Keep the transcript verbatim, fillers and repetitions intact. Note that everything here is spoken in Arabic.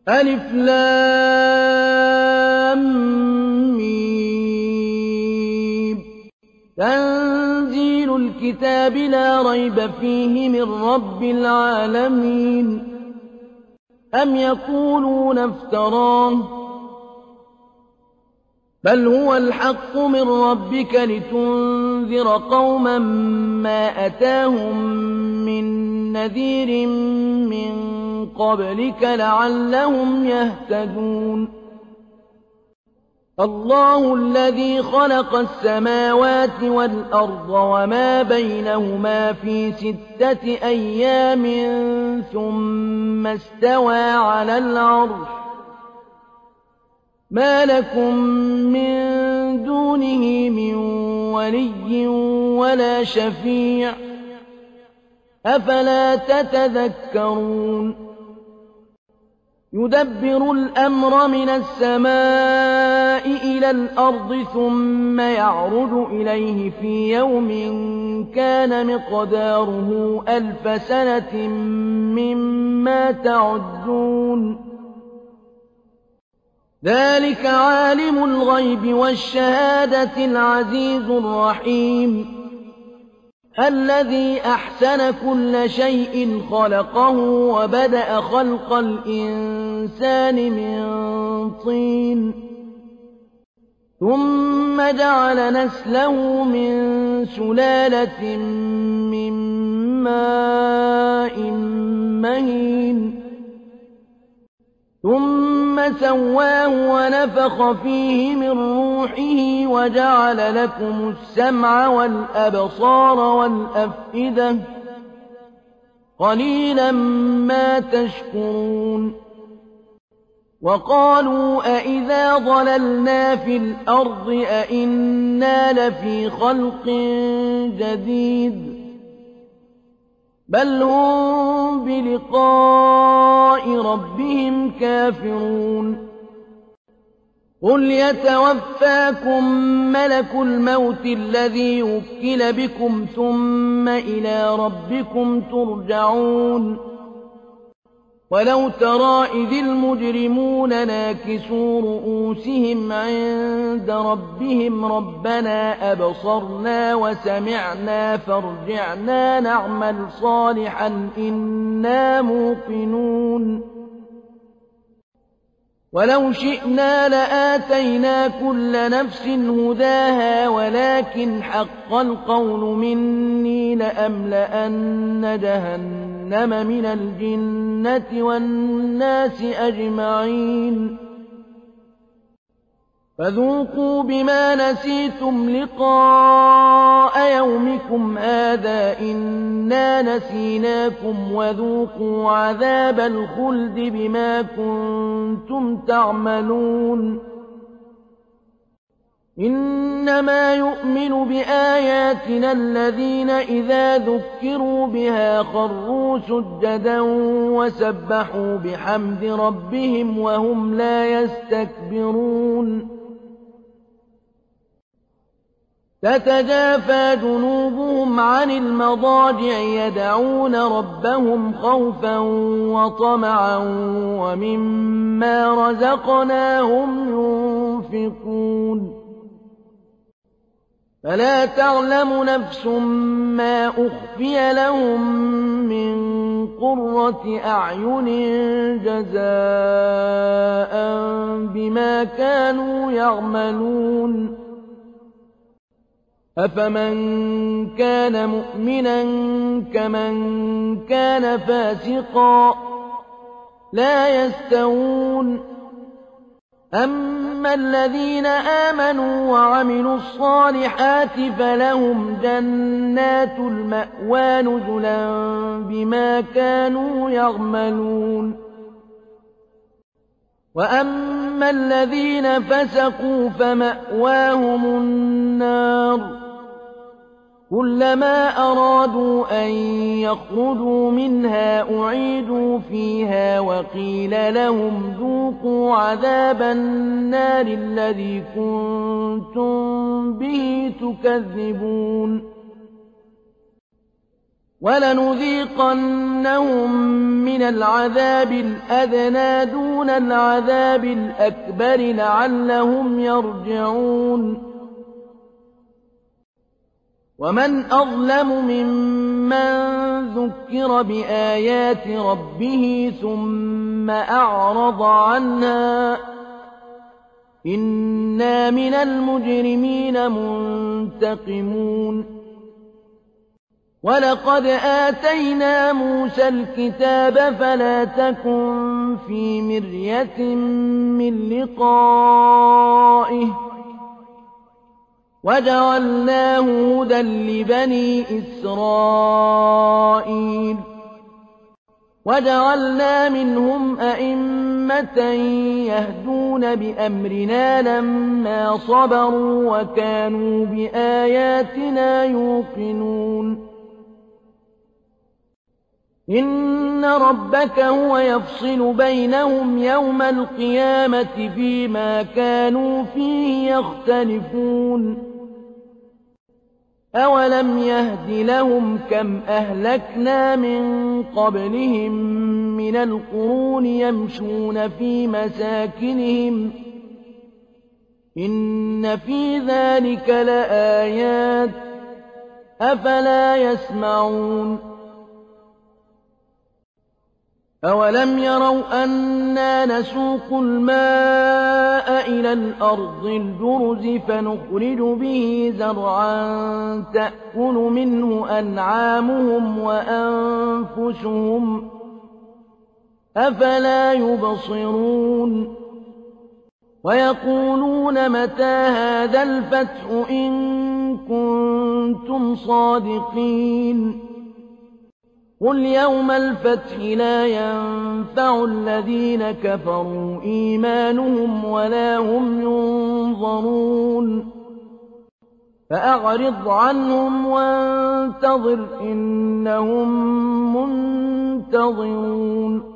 ألف لام ميم تنزيل الكتاب لا ريب فيه من رب العالمين أم يقولون افتراه بل هو الحق من ربك لتنذر قوما ما أتاهم من نذير من قبلك لعلهم يهتدون الله الذي خلق السماوات والأرض وما بينهما في ستة أيام ثم استوى على العرش ما لكم من دونه من ولي ولا شفيع أفلا تتذكرون يدبر الأمر من السماء إلى الأرض ثم يعرج إليه في يوم كان مقداره ألف سنة مما تعدون ذلك عالم الغيب والشهادة العزيز الرحيم الذي أحسن كل شيء خلقه وبدأ خلق الإنسان من طين ثم جعل نسله من سلالة من ماء مهين ثم سواه ونفخ فيه من روحه وجعل لكم السمع والأبصار والأفئدة قليلا ما تشكرون وقالوا أئذا ضللنا في الأرض أئنا لفي خلق جديد بل هم بلقاء ربهم كافرون قل يتوفاكم ملك الموت الذي وكل بكم ثم إلى ربكم ترجعون ولو ترى إذ المجرمون ناكسوا رؤوسهم عند ربهم ربنا أبصرنا وسمعنا فارجعنا نعمل صالحا إنا موقنون ولو شئنا لآتينا كل نفس هداها ولكن حق القول مني لأملأن جهنم من الجنة والناس أجمعين فذوقوا بما نسيتم لقاء يومكم هذا إنا نسيناكم وذوقوا عذاب الخلد بما كنتم تعملون إنما يؤمن بآياتنا الذين إذا ذكروا بها خروا سجدا وسبحوا بحمد ربهم وهم لا يستكبرون تتجافى جنوبهم عن المضاجع يدعون ربهم خوفا وطمعا ومما رزقناهم ينفقون فلا تعلم نفس ما أخفي لهم من قرة أعين جزاء بما كانوا يعملون أفمن كان مؤمنا كمن كان فاسقا لا يستوون أما الذين آمنوا وعملوا الصالحات فلهم جنات المأوى نزلا بما كانوا يعملون وأما الذين فسقوا فمأواهم النار كلما أرادوا أن يخرجوا منها أعيدوا فيها وقيل لهم ذوقوا عذاب النار الذي كنتم به تكذبون وَلَنُذِيقَنَّهُم مِّنَ الْعَذَابِ الْأَدْنَىٰ دُونَ الْعَذَابِ الْأَكْبَرِ لَعَلَّهُمْ يَرْجِعُونَ وَمَنْ أَظْلَمُ مِمَّن ذُكِّرَ بِآيَاتِ رَبِّهِ ثُمَّ أَعْرَضَ عَنْهَا ۚ إِنَّا مِنَ الْمُجْرِمِينَ مُنتَقِمُونَ وَلَقَدْ آتَيْنَا مُوسَى الْكِتَابَ فَلَا تَكُن فِي مِرْيَةٍ مِّن لِّقَائِهِ وَجَعَلْنَاهُ هُدًى لِّبَنِي إِسْرَائِيلَ وَجَعَلْنَا مِنْهُمْ أَئِمَّةً يَهْدُونَ بِأَمْرِنَا لَمَّا صَبَرُوا وَكَانُوا بِآيَاتِنَا يُوقِنُونَ إِنَّ رَبَّكَ هُوَ يَفْصِلُ بَيْنَهُمْ يَوْمَ الْقِيَامَةِ فِيمَا كَانُوا فِيهِ يَخْتَلِفُونَ أَوَلَمْ يَهْدِ لَهُمْ كَمْ أَهْلَكْنَا مِن قَبْلِهِم مِّنَ الْقُرُونِ يَمْشُونَ فِي مَسَاكِنِهِمْ ۗ إِنَّ فِي ذَٰلِكَ لَآيَاتٍ ۖ أَفَلَا يَسْمَعُونَ أَوَلَمْ يَرَوْا أَنَّا نَسُوقُ الْمَاءَ إِلَى الْأَرْضِ الْجُرُزِ فَنُخْرِجُ بِهِ زَرْعًا تَأْكُلُ مِنْهُ أَنْعَامُهُمْ وَأَنفُسُهُمْ ۖ أَفَلَا يُبْصِرُونَ وَيَقُولُونَ مَتَىٰ هَٰذَا الْفَتْحُ إِن كُنتُمْ صَادِقِينَ قُلْ يَوْمَ الْفَتْحِ لَا يَنفَعُ الَّذِينَ كَفَرُوا إِيمَانُهُمْ وَلَا هُمْ يُنظَرُونَ فَأَعْرِضْ عَنْهُمْ وَانتَظِرْ إِنَّهُم مُّنتَظِرُونَ